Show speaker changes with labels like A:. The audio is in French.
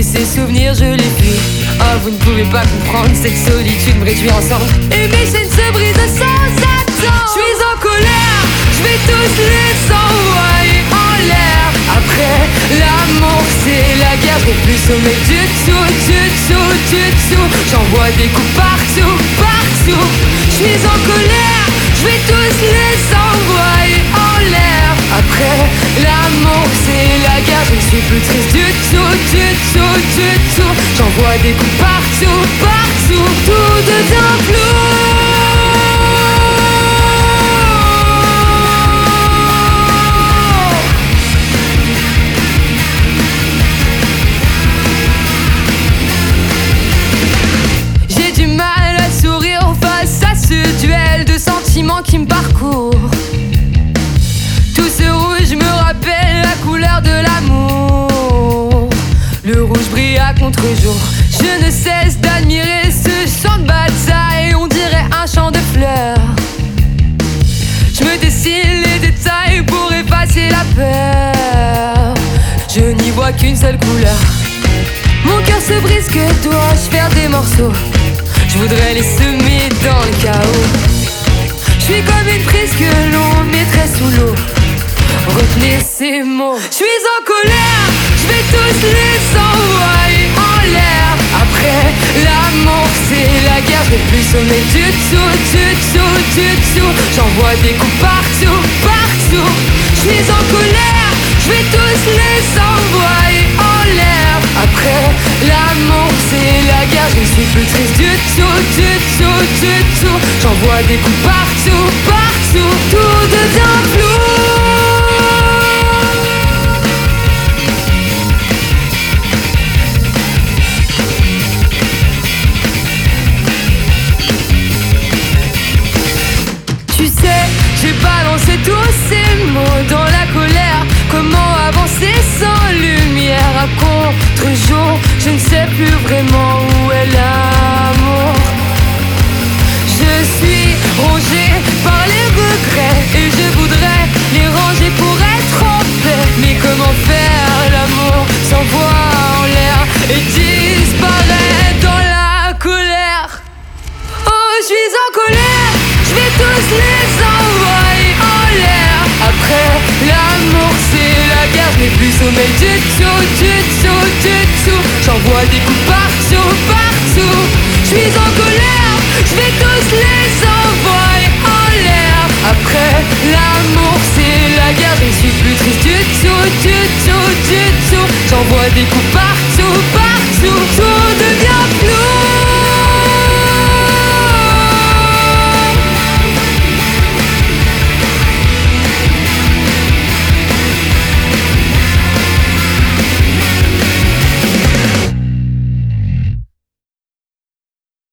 A: ces souvenirs je les fuis. Oh, vous ne pouvez pas comprendre, cette solitude me réduit ensemble. Et mes chaînes se brisent sans attendre. Je suis en colère, je vais tous les envoyer en l'air. Après l'amour c'est la guerre, je vais plus sommer du tout. J'envoie des coups partout. Je suis en colère, je vais tous les envoyer en l'air. Après l'amour c'est la guerre, je ne suis plus triste du tout. J'envoie des coups partout, tout devient flou. J'ai du mal à sourire face à ce duel de sentiments qui me parcourt. Tout ce rouge me rappelle la couleur de l'amour. Le rouge brille à contre-jour. Je ne cesse d'admirer ce champ de bataille. On dirait un champ de fleurs. Je me dessine les détails pour effacer la peur. Je n'y vois qu'une seule couleur. Mon cœur se brise, que dois-je faire des morceaux? Je voudrais les semer dans le chaos. Je suis comme une prise que l'on mettrait sous l'eau. Retenez ces mots. Je suis en colère, je vais tous les envoyer en l'air. Après l'amour c'est la guerre, je vais plus sommer du tout. J'envoie des coups partout. Je suis en colère, je vais tous les envoyer en l'air. Après l'amour c'est la guerre, je ne suis plus triste du tout. J'envoie des coups partout, tout devient flou. Tu sais, j'ai balancé tous ces mots dans la colère. Comment avancer sans lumière à contre-jour? Je ne sais plus vraiment où est l'amour. Je suis rongé par les regrets et je voudrais les ranger pour être en paix. Mais comment faire l'amour s'envoie en l'air et disparaît dans la colère? Oh, je suis en colère, je vais tous les envoyer en l'air. Après l'amour c'est la guerre, je n'ai plus sommeil du tout. J'envoie des coups partout. Je suis en colère, je vais tous les envoyer en l'air. Après l'amour c'est la guerre, je ne suis plus triste du tout. J'envoie des coups partout.